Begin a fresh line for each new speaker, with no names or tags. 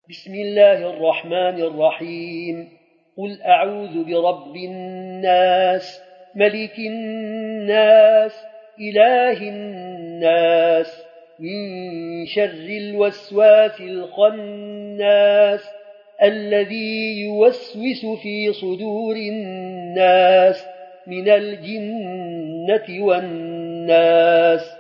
بسم الله الرحمن الرحيم. قل أعوذ برب الناس ملك الناس إله الناس من شر الوسواس الخناس الذي يوسوس في صدور الناس من الجنة والناس.